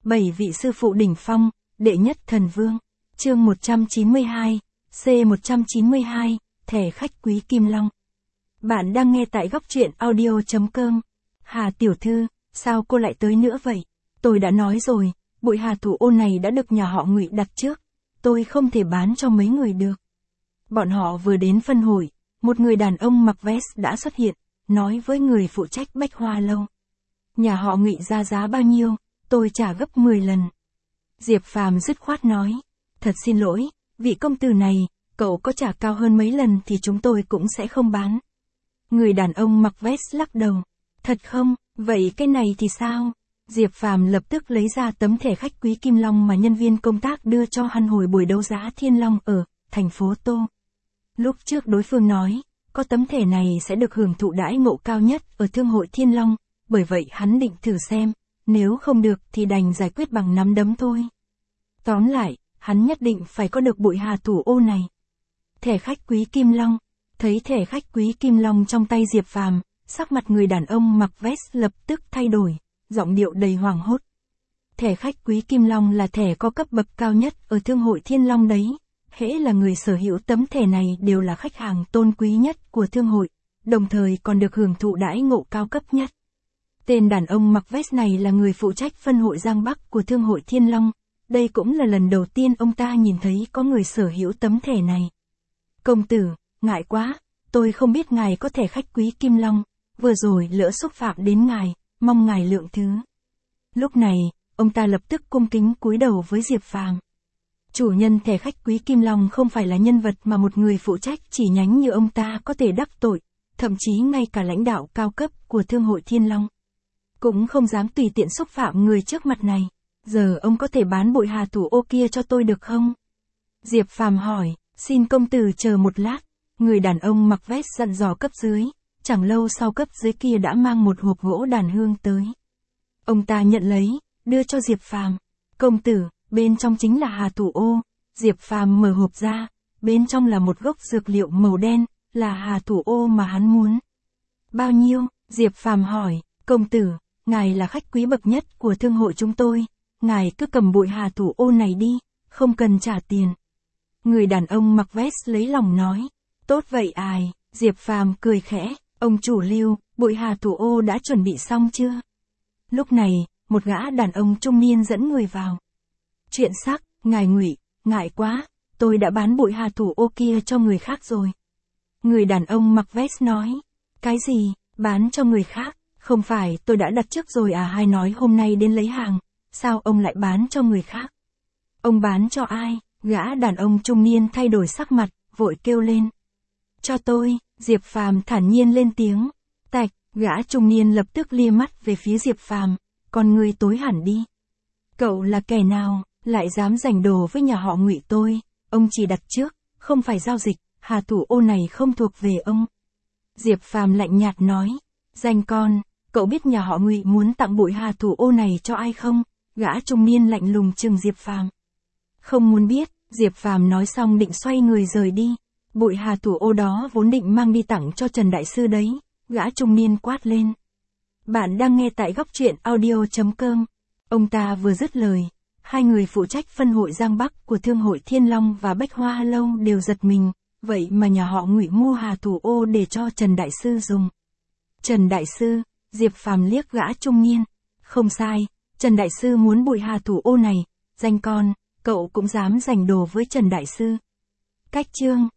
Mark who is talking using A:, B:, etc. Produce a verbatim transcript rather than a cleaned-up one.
A: Bảy vị sư phụ đỉnh phong, đệ nhất thần vương. Chương một trăm chín mươi hai, C một trăm chín mươi hai, thẻ khách quý Kim Long. Bạn đang nghe tại góc truyện audio chấm com. Hà tiểu thư, sao cô lại tới nữa vậy? Tôi đã nói rồi, bụi hà thủ ô này đã được nhà họ Ngụy đặt trước. Tôi không thể bán cho mấy người được. Bọn họ vừa đến phân hội, một người đàn ông mặc vest đã xuất hiện, nói với người phụ trách Bách Hoa Lâu. Nhà họ Ngụy ra giá bao nhiêu, tôi trả gấp mười lần. Diệp Phàm dứt khoát nói, thật xin lỗi, vị công tử này, cậu có trả cao hơn mấy lần thì chúng tôi cũng sẽ không bán. Người đàn ông mặc vest lắc đầu, thật không, vậy cái này thì sao? Diệp Phàm lập tức lấy ra tấm thẻ khách quý Kim Long mà nhân viên công tác đưa cho hắn hồi buổi đấu giá Thiên Long ở thành phố Tô. Lúc trước đối phương nói, có tấm thẻ này sẽ được hưởng thụ đãi ngộ cao nhất ở Thương hội Thiên Long, bởi vậy hắn định thử xem, nếu không được thì đành giải quyết bằng nắm đấm thôi. Tóm lại, hắn nhất định phải có được bụi hà thủ ô này. Thẻ khách quý Kim Long. Thấy thẻ khách quý Kim Long trong tay Diệp Phàm, sắc mặt người đàn ông mặc vest lập tức thay đổi, giọng điệu đầy hoảng hốt. Thẻ khách quý Kim Long là thẻ có cấp bậc cao nhất ở Thương hội Thiên Long đấy. Hễ là người sở hữu tấm thẻ này đều là khách hàng tôn quý nhất của thương hội, đồng thời còn được hưởng thụ đãi ngộ cao cấp nhất. Tên đàn ông mặc vest này là người phụ trách phân hội Giang Bắc của Thương hội Thiên Long. Đây cũng là lần đầu tiên ông ta nhìn thấy có người sở hữu tấm thẻ này. Công tử, ngại quá, tôi không biết ngài có thẻ khách quý Kim Long, vừa rồi lỡ xúc phạm đến ngài, mong ngài lượng thứ. Lúc này, ông ta lập tức cung kính cúi đầu với Diệp Phàm. Chủ nhân thẻ khách quý Kim Long không phải là nhân vật mà một người phụ trách chi nhánh như ông ta có thể đắc tội, thậm chí ngay cả lãnh đạo cao cấp của Thương hội Thiên Long cũng không dám tùy tiện xúc phạm người trước mặt này. Giờ ông có thể bán bụi hà thủ ô kia cho tôi được không? Diệp Phàm hỏi, xin công tử chờ một lát. Người đàn ông mặc vest dặn dò cấp dưới, chẳng lâu sau cấp dưới kia đã mang một hộp gỗ đàn hương tới. Ông ta nhận lấy, đưa cho Diệp Phàm. Công tử, bên trong chính là hà thủ ô. Diệp Phàm mở hộp ra, bên trong là một gốc dược liệu màu đen, là hà thủ ô mà hắn muốn. Bao nhiêu? Diệp Phàm hỏi, công tử, ngài là khách quý bậc nhất của thương hội chúng tôi, ngài cứ cầm bụi hà thủ ô này đi, không cần trả tiền. Người đàn ông mặc vest lấy lòng nói, tốt vậy ai? Diệp Phàm cười khẽ, ông chủ Lưu, bụi hà thủ ô đã chuẩn bị xong chưa? Lúc này, một gã đàn ông trung niên dẫn người vào. Chuyện sắc, ngài Ngụy, ngại quá, tôi đã bán bụi hà thủ ô kia cho người khác rồi. Người đàn ông mặc vest nói, cái gì, bán cho người khác, không phải tôi đã đặt trước rồi à? Hay nói hôm nay đến lấy hàng, sao ông lại bán cho người khác? Ông bán cho ai? Gã đàn ông trung niên thay đổi sắc mặt, vội kêu lên. Cho tôi, Diệp Phàm thản nhiên lên tiếng. Tạch, gã trung niên lập tức lia mắt về phía Diệp Phàm, con người tối hẳn đi. Cậu là kẻ nào, lại dám giành đồ với nhà họ Ngụy tôi? Ông chỉ đặt trước, không phải giao dịch, hà thủ ô này không thuộc về ông. Diệp Phàm lạnh nhạt nói, danh con, cậu biết nhà họ Ngụy muốn tặng bụi hà thủ ô này cho ai không? Gã trung niên lạnh lùng trừng Diệp Phàm. Không muốn biết, Diệp Phàm nói xong định xoay người rời đi. Bụi hà thủ ô đó vốn định mang đi tặng cho Trần Đại Sư đấy. Gã trung niên quát lên. Bạn đang nghe tại góc truyện audio chấm com. Ông ta vừa dứt lời, hai người phụ trách phân hội Giang Bắc của Thương hội Thiên Long và Bách Hoa Lâu đều giật mình. Vậy mà nhà họ Ngụy mua hà thủ ô để cho Trần Đại Sư dùng. Trần Đại Sư, Diệp Phàm liếc gã trung niên. Không sai, Trần Đại Sư muốn bụi hà thủ ô này. Danh con, cậu cũng dám giành đồ với Trần Đại Sư. Cách chương.